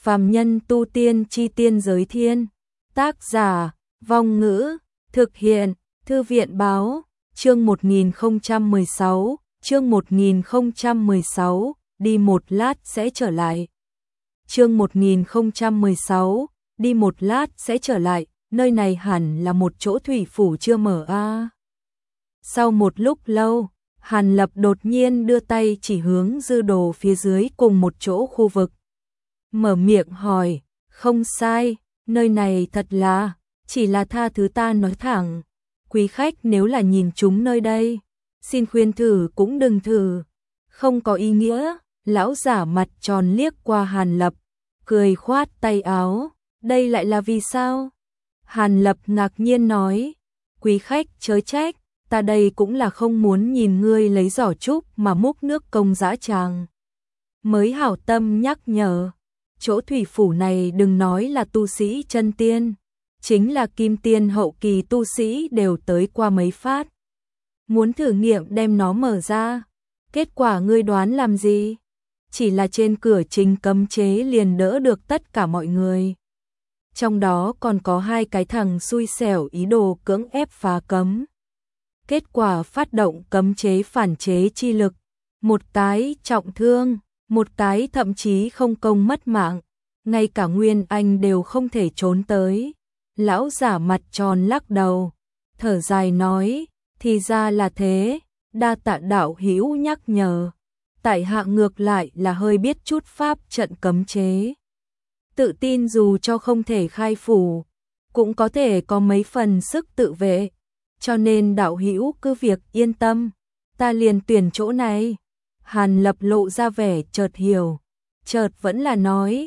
Phàm nhân tu tiên chi tiên giới thiên. Tác giả, Vong Ngữ, thực hiện, Thư viện báo, chương 1016, chương 1016, đi một lát sẽ trở lại. Chương 1016, đi một lát sẽ trở lại, nơi này hẳn là một chỗ thủy phủ chưa mở a. Sau một lúc lâu, Hàn Lập đột nhiên đưa tay chỉ hướng dư đồ phía dưới cùng một chỗ khu vực. Mở miệng hỏi, không sai, nơi này thật là, chỉ là tha thứ ta nói thẳng. Quý khách nếu là nhìn chúng nơi đây, xin khuyên thử cũng đừng thử. Không có ý nghĩa, lão giả mặt tròn liếc qua Hàn Lập, cười khoát tay áo, đây lại là vì sao? Hàn Lập ngạc nhiên nói, quý khách chớ trách, ta đây cũng là không muốn nhìn ngươi lấy giỏ trúc mà múc nước công dã tràng. Mới hảo tâm nhắc nhở, chỗ thủy phủ này đừng nói là tu sĩ chân tiên, chính là kim tiên hậu kỳ tu sĩ đều tới qua mấy phát. Muốn thử nghiệm đem nó mở ra, kết quả ngươi đoán làm gì? Chỉ là trên cửa chính cấm chế liền đỡ được tất cả mọi người. Trong đó còn có hai cái thằng xui xẻo ý đồ cưỡng ép phá cấm. Kết quả phát động cấm chế phản chế chi lực, một cái trọng thương, một cái thậm chí không công mất mạng, ngay cả Nguyên Anh đều không thể trốn tới. Lão giả mặt tròn lắc đầu, thở dài nói, thì ra là thế, đa tạ đạo hữu nhắc nhở. Tại hạ ngược lại là hơi biết chút pháp trận cấm chế. Tự tin dù cho không thể khai phủ, cũng có thể có mấy phần sức tự vệ. Cho nên đạo hữu cứ việc yên tâm, ta liền tuyển chỗ này. Hàn Lập lộ ra vẻ chợt hiểu, chợt vẫn là nói,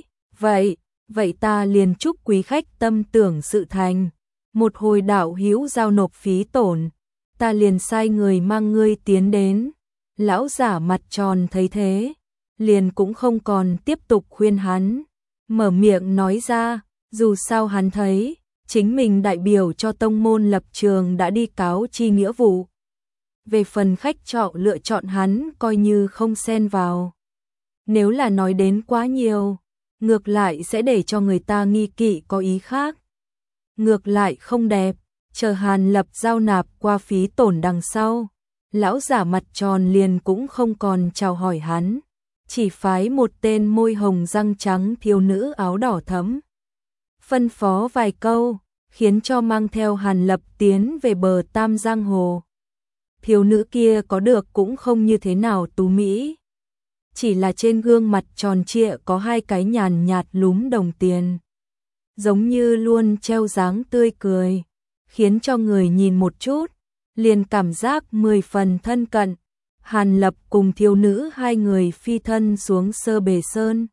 vậy ta liền chúc quý khách tâm tưởng sự thành. Một hồi đạo hữu giao nộp phí tổn, ta liền sai người mang ngươi tiến đến. Lão giả mặt tròn thấy thế, liền cũng không còn tiếp tục khuyên hắn, mở miệng nói ra, dù sao hắn thấy, chính mình đại biểu cho tông môn lập trường đã đi cáo chi nghĩa vụ. Về phần khách trọ lựa chọn hắn coi như không xen vào. Nếu là nói đến quá nhiều, ngược lại sẽ để cho người ta nghi kỵ có ý khác. Ngược lại không đẹp, chờ Hàn Lập giao nạp qua phí tổn đằng sau. Lão giả mặt tròn liền cũng không còn chào hỏi hắn, chỉ phái một tên môi hồng răng trắng thiếu nữ áo đỏ thẫm. Phân phó vài câu, khiến cho mang theo Hàn Lập tiến về bờ Tam Giang Hồ. Thiếu nữ kia có được cũng không như thế nào tú mỹ. Chỉ là trên gương mặt tròn trịa có hai cái nhàn nhạt lúm đồng tiền. Giống như luôn treo dáng tươi cười, khiến cho người nhìn một chút, liền cảm giác 10 phần thân cận. Hàn Lập cùng thiếu nữ hai người phi thân xuống Sơ Bề Sơn.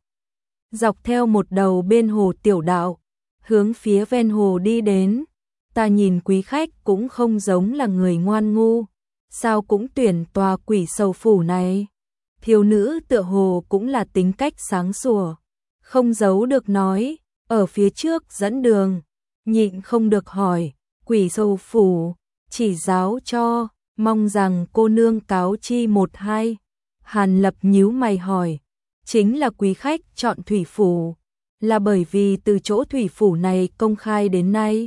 Dọc theo một đầu bên hồ tiểu đạo, hướng phía ven hồ đi đến. Ta nhìn quý khách cũng không giống là người ngoan ngu, sao cũng tuyển tòa Quỷ Sầu phủ này. Thiếu nữ tựa hồ cũng là tính cách sáng sủa, không giấu được nói, ở phía trước dẫn đường, nhịn không được hỏi, Quỷ Sầu phủ, chỉ giáo cho, mong rằng cô nương cáo chi một hai. Hàn Lập nhíu mày hỏi, chính là quý khách chọn thủy phủ, là bởi vì từ chỗ thủy phủ này công khai đến nay.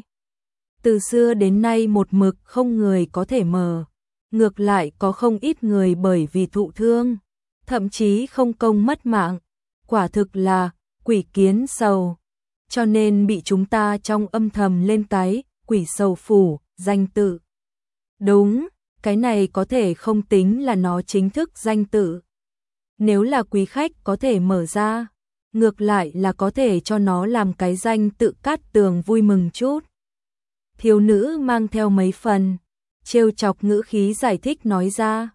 Từ xưa đến nay một mực không người có thể mở, ngược lại có không ít người bởi vì thụ thương, thậm chí không công mất mạng, quả thực là quỷ kiến sầu, cho nên bị chúng ta trong âm thầm lên cái Quỷ Sầu phủ danh tự. Đúng, cái này có thể không tính là nó chính thức danh tự. Nếu là quý khách có thể mở ra, ngược lại là có thể cho nó làm cái danh tự Cát Tường vui mừng chút. Thiếu nữ mang theo mấy phần trêu chọc ngữ khí giải thích nói ra,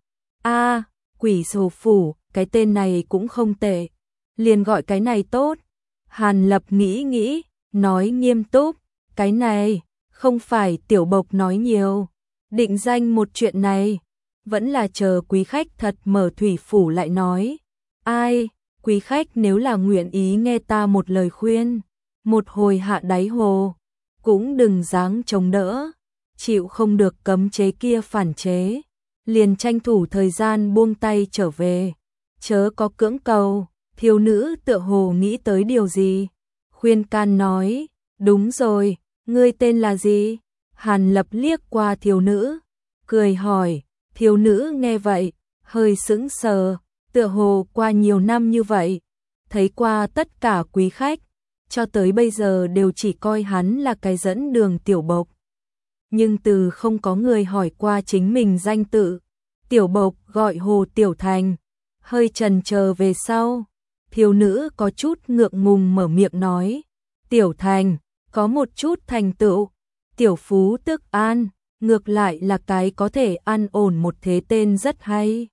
Quỷ Sầu phủ, cái tên này cũng không tệ, liền gọi cái này tốt. Hàn Lập nghĩ, nói nghiêm túc, cái này không phải tiểu bộc nói nhiều, định danh một chuyện này, vẫn là chờ quý khách thật mở thủy phủ lại nói. Ai, quý khách nếu là nguyện ý nghe ta một lời khuyên, một hồi hạ đáy hồ, cũng đừng dáng chống đỡ, chịu không được cấm chế kia phản chế, liền tranh thủ thời gian buông tay trở về, chớ có cưỡng cầu. Thiếu nữ tựa hồ nghĩ tới điều gì, khuyên can nói, đúng rồi, ngươi tên là gì? Hàn Lập liếc qua thiếu nữ, cười hỏi, thiếu nữ nghe vậy, hơi sững sờ, tựa hồ qua nhiều năm như vậy, thấy qua tất cả quý khách, cho tới bây giờ đều chỉ coi hắn là cái dẫn đường tiểu bộc. Nhưng từ không có người hỏi qua chính mình danh tự, tiểu bộc gọi Hồ Tiểu Thành, hơi chần chờ về sau, thiếu nữ có chút ngượng ngùng mở miệng nói, Tiểu Thành, có một chút thành tựu, tiểu phú tức an, ngược lại là cái có thể an ổn một thế tên rất hay.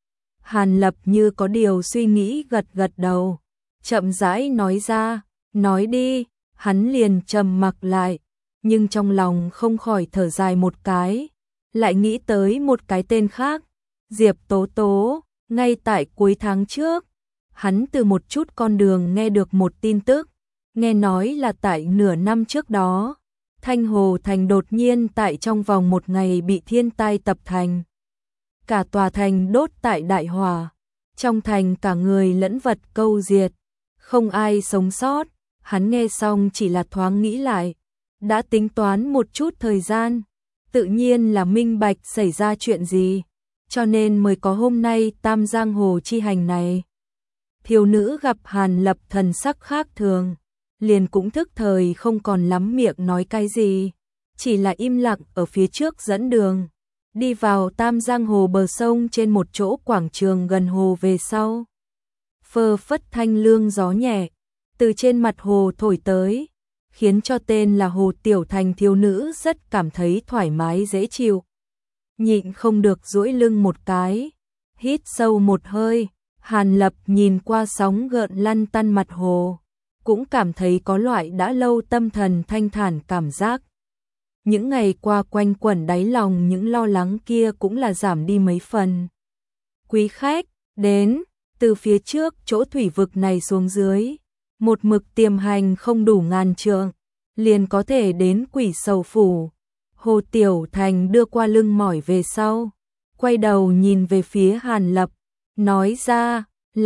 Hàn Lập như có điều suy nghĩ gật gật đầu, chậm rãi nói ra, nói đi, hắn liền trầm mặc lại, nhưng trong lòng không khỏi thở dài một cái, lại nghĩ tới một cái tên khác, Diệp Tố Tố, ngay tại cuối tháng trước, hắn từ một chút con đường nghe được một tin tức, nghe nói là tại nửa năm trước đó, Thanh Hồ Thành đột nhiên tại trong vòng một ngày bị thiên tai tập thành. Cả tòa thành đốt tại đại hỏa, trong thành cả người lẫn vật câu diệt, không ai sống sót, hắn nghe xong chỉ là thoáng nghĩ lại, đã tính toán một chút thời gian, tự nhiên là minh bạch xảy ra chuyện gì, cho nên mới có hôm nay Tam Giang Hồ chi hành này. Thiếu nữ gặp Hàn Lập thần sắc khác thường, liền cũng thức thời không còn lắm miệng nói cái gì, chỉ là im lặng ở phía trước dẫn đường, đi vào Tam Giang Hồ bờ sông trên một chỗ quảng trường gần hồ về sau. Phơ phất thanh lương gió nhẹ, từ trên mặt hồ thổi tới, khiến cho tên là Hồ Tiểu Thành thiếu nữ rất cảm thấy thoải mái dễ chịu. Nhịn không được duỗi lưng một cái, hít sâu một hơi, Hàn Lập nhìn qua sóng gợn lăn tăn mặt hồ, cũng cảm thấy có loại đã lâu tâm thần thanh thản cảm giác. Những ngày qua quanh quẩn đáy lòng những lo lắng kia cũng là giảm đi mấy phần. Quý khách, đến, từ phía trước chỗ thủy vực này xuống dưới, một mực tiềm hành không đủ ngàn trượng, liền có thể đến Quỷ Sầu Phủ. Hồ Tiểu Thành đưa qua lưng mỏi về sau, quay đầu nhìn về phía Hàn Lập, nói ra,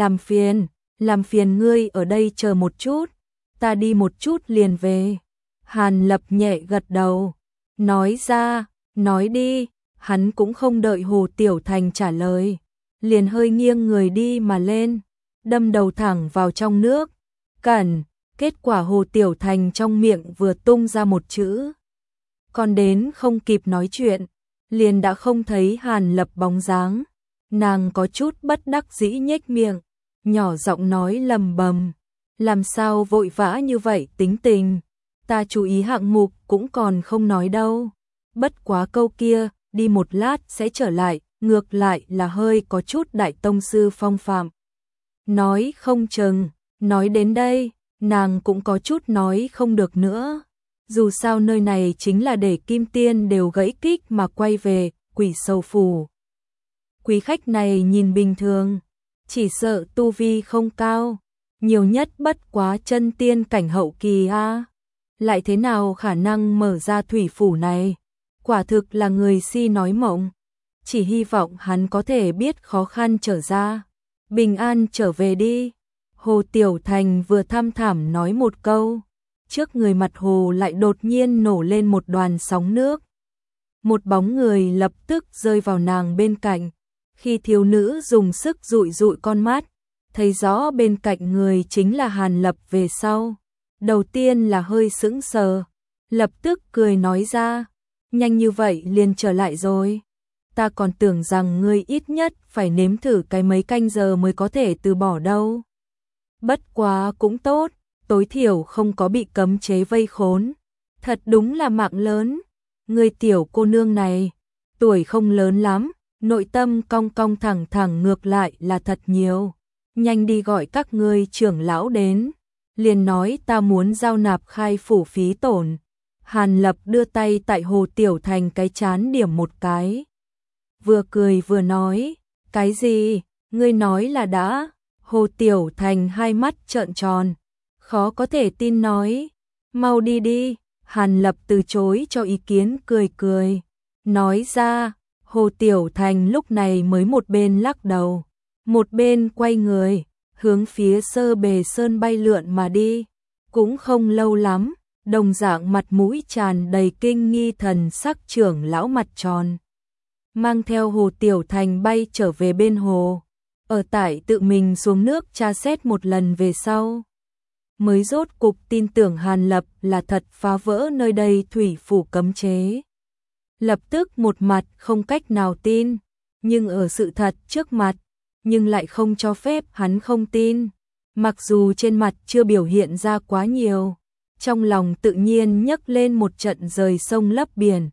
làm phiền ngươi ở đây chờ một chút, ta đi một chút liền về. Hàn Lập nhẹ gật đầu, nói ra, nói đi, hắn cũng không đợi Hồ Tiểu Thành trả lời, liền hơi nghiêng người đi mà lên, đâm đầu thẳng vào trong nước, cẩn, kết quả Hồ Tiểu Thành trong miệng vừa tung ra một chữ. Còn đến không kịp nói chuyện, liền đã không thấy Hàn Lập bóng dáng, nàng có chút bất đắc dĩ nhếch miệng, nhỏ giọng nói lầm bầm, làm sao vội vã như vậy tính tình, ta chú ý hạng mục cũng còn không nói đâu, bất quá câu kia, đi một lát sẽ trở lại, ngược lại là hơi có chút đại tông sư phong phạm. Nói không chừng, nói đến đây, nàng cũng có chút nói không được nữa, dù sao nơi này chính là để Kim Tiên đều gãy kích mà quay về Quỷ Sầu Phủ. Quý khách này nhìn bình thường, chỉ sợ tu vi không cao, nhiều nhất bất quá chân tiên cảnh hậu kỳ a, lại thế nào khả năng mở ra thủy phủ này, quả thực là người si nói mộng, chỉ hy vọng hắn có thể biết khó khăn trở ra, bình an trở về đi. Hồ Tiểu Thành vừa thăm thẳm nói một câu, trước người mặt hồ lại đột nhiên nổ lên một đoàn sóng nước. Một bóng người lập tức rơi vào nàng bên cạnh, khi thiếu nữ dùng sức dụi dụi con mắt, thấy rõ bên cạnh người chính là Hàn Lập về sau. Đầu tiên là hơi sững sờ, lập tức cười nói ra, nhanh như vậy liền trở lại rồi. Ta còn tưởng rằng ngươi ít nhất phải nếm thử cái mấy canh giờ mới có thể từ bỏ đâu. Bất quá cũng tốt, tối thiểu không có bị cấm chế vây khốn. Thật đúng là mạng lớn. Người tiểu cô nương này, tuổi không lớn lắm, nội tâm cong cong thẳng thẳng ngược lại là thật nhiều. Nhanh đi gọi các ngươi trưởng lão đến. Liền nói ta muốn giao nạp khai phủ phí tổn. Hàn Lập đưa tay tại Hồ Tiểu Thành cái chán điểm một cái. Vừa cười vừa nói, cái gì, ngươi nói là đã. Hồ Tiểu Thành hai mắt trợn tròn, khó có thể tin nói, mau đi đi. Hàn Lập từ chối cho ý kiến cười cười, nói ra. Hồ Tiểu Thành lúc này mới một bên lắc đầu, một bên quay người, hướng phía Sơ Bề Sơn bay lượn mà đi. Cũng không lâu lắm, đồng dạng mặt mũi tràn đầy kinh nghi thần sắc trưởng lão mặt tròn, mang theo Hồ Tiểu Thành bay trở về bên hồ. Ở tại tự mình xuống nước tra xét một lần về sau, mới rốt cục tin tưởng Hàn Lập là thật phá vỡ nơi đây thủy phủ cấm chế. Lập tức một mặt không cách nào tin, nhưng ở sự thật trước mặt, nhưng lại không cho phép hắn không tin. Mặc dù trên mặt chưa biểu hiện ra quá nhiều, trong lòng tự nhiên nhấc lên một trận rời sông lấp biển.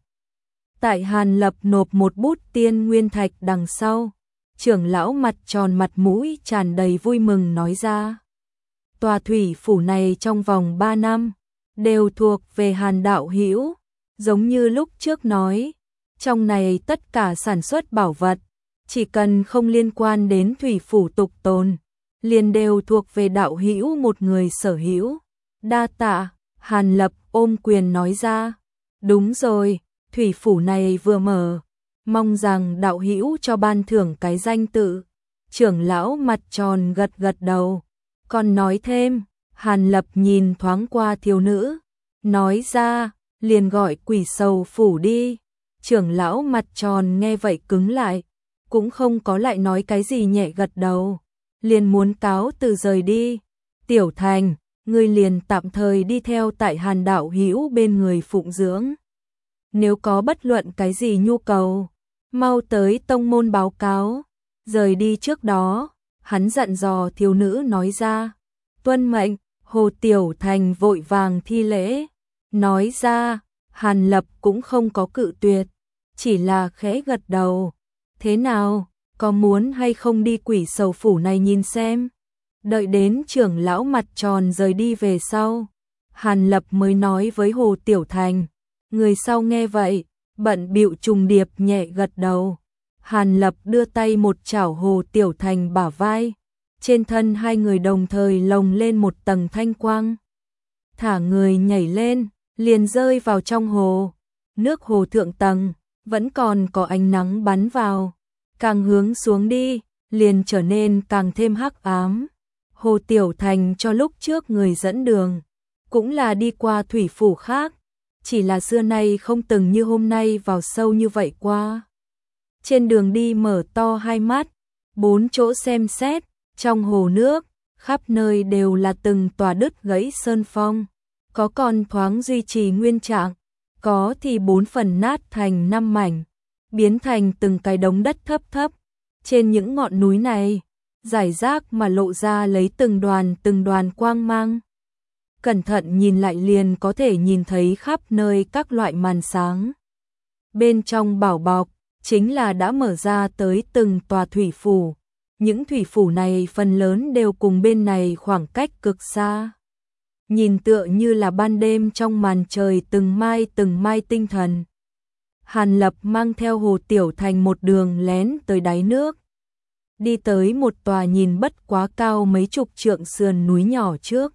Tại Hàn Lập nộp một bút tiên nguyên thạch đằng sau, trưởng lão mặt tròn mặt mũi tràn đầy vui mừng nói ra. Tòa thủy phủ này trong vòng 3 năm, đều thuộc về Hàn đạo hữu, giống như lúc trước nói, trong này tất cả sản xuất bảo vật, chỉ cần không liên quan đến thủy phủ tục tồn, liền đều thuộc về đạo hữu một người sở hữu. Đa tạ, Hàn Lập ôm quyền nói ra. Đúng rồi, thủy phủ này vừa mở, mong rằng đạo hữu cho ban thưởng cái danh tự. Trưởng lão mặt tròn gật gật đầu, còn nói thêm. Hàn Lập nhìn thoáng qua thiếu nữ, nói ra, liền gọi Quỷ Sầu phủ đi. Trưởng lão mặt tròn nghe vậy cứng lại, cũng không có lại nói cái gì, nhẹ gật đầu, liền muốn cáo từ rời đi. Tiểu Thành, ngươi liền tạm thời đi theo tại Hàn đạo hữu bên người phụng dưỡng. Nếu có bất luận cái gì nhu cầu, mau tới tông môn báo cáo. Rời đi trước đó, hắn dặn dò thiếu nữ nói ra. Tuân mệnh. Hồ Tiểu Thành vội vàng thi lễ, nói ra. Hàn Lập cũng không có cự tuyệt, chỉ là khẽ gật đầu. Thế nào, có muốn hay không đi Quỷ Sầu phủ này nhìn xem? Đợi đến trưởng lão mặt tròn rời đi về sau, Hàn Lập mới nói với Hồ Tiểu Thành. Người sau nghe vậy, bận bịu trùng điệp nhẹ gật đầu. Hàn Lập đưa tay một chảo Hồ Tiểu Thành bả vai, trên thân hai người đồng thời lồng lên một tầng thanh quang. Thả người nhảy lên, liền rơi vào trong hồ. Nước hồ thượng tầng, vẫn còn có ánh nắng bắn vào. Càng hướng xuống đi, liền trở nên càng thêm hắc ám. Hồ Tiểu Thành cho lúc trước người dẫn đường, cũng là đi qua thủy phủ khác, chỉ là xưa nay không từng như hôm nay vào sâu như vậy qua. Trên đường đi mở to hai mắt, bốn chỗ xem xét, trong hồ nước, khắp nơi đều là từng tòa đứt gãy sơn phong, có còn thoáng duy trì nguyên trạng, có thì 4 phần nát thành 5 mảnh, biến thành từng cái đống đất thấp thấp. Trên những ngọn núi này, rải rác mà lộ ra lấy từng đoàn quang mang. Cẩn thận nhìn lại liền có thể nhìn thấy khắp nơi các loại màn sáng. Bên trong bảo bọc, chính là đã mở ra tới từng tòa thủy phủ. Những thủy phủ này phần lớn đều cùng bên này khoảng cách cực xa. Nhìn tựa như là ban đêm trong màn trời từng mai tinh thần. Hàn Lập mang theo Hồ Tiểu Thành một đường lén tới đáy nước. Đi tới một tòa nhìn bất quá cao mấy chục trượng sườn núi nhỏ trước.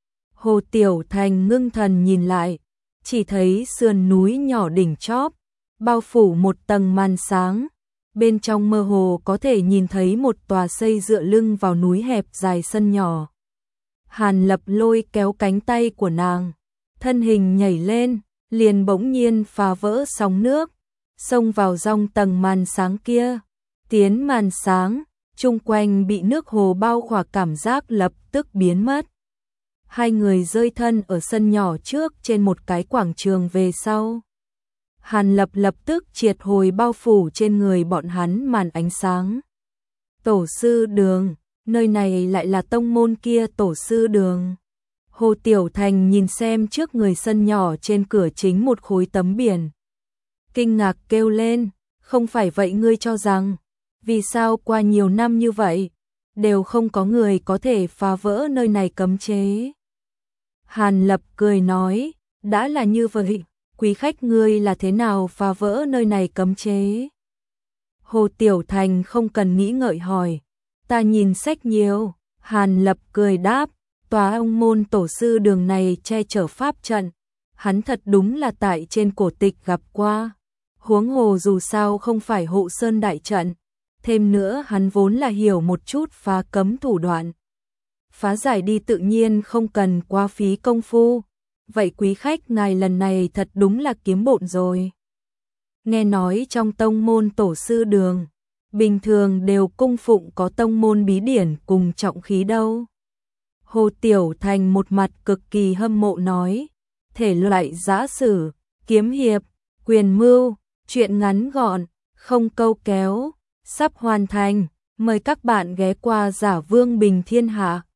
Hồ Tiểu Thành ngưng thần nhìn lại, chỉ thấy sườn núi nhỏ đỉnh chóp, bao phủ một tầng màn sáng. Bên trong mơ hồ có thể nhìn thấy một tòa xây dựa lưng vào núi hẹp dài sân nhỏ. Hàn Lập lôi kéo cánh tay của nàng, thân hình nhảy lên, liền bỗng nhiên phá vỡ sóng nước, xông vào trong tầng màn sáng kia. Tiến màn sáng, chung quanh bị nước hồ bao khỏa, cảm giác lập tức biến mất. Hai người rơi thân ở sân nhỏ trước trên một cái quảng trường về sau. Hàn Lập lập tức triệt hồi bao phủ trên người bọn hắn màn ánh sáng. Tổ sư đường, nơi này lại là tông môn kia tổ sư đường. Hồ Tiểu Thành nhìn xem trước người sân nhỏ trên cửa chính một khối tấm biển. Kinh ngạc kêu lên, không phải vậy ngươi cho rằng, vì sao qua nhiều năm như vậy, đều không có người có thể phá vỡ nơi này cấm chế? Hàn Lập cười nói, đã là như vậy, quý khách ngươi là thế nào phá vỡ nơi này cấm chế? Hồ Tiểu Thành không cần nghĩ ngợi hỏi, ta nhìn sách nhiều. Hàn Lập cười đáp, tòa ông môn tổ sư đường này che chở pháp trận, hắn thật đúng là tại trên cổ tịch gặp qua. Huống hồ dù sao không phải hộ sơn đại trận, thêm nữa hắn vốn là hiểu một chút phá cấm thủ đoạn, phá giải đi tự nhiên không cần quá phí công phu. Vậy quý khách ngài lần này thật đúng là kiếm bộn rồi. Nghe nói trong tông môn tổ sư Đường, bình thường đều cung phụng có tông môn bí điển cùng trọng khí đâu. Hồ Tiểu Thành một mặt cực kỳ hâm mộ nói, thể loại giã sử, kiếm hiệp, quyền mưu, truyện ngắn gọn, không câu kéo, sắp hoàn thành, mời các bạn ghé qua Giả Vương Bình Thiên Hạ.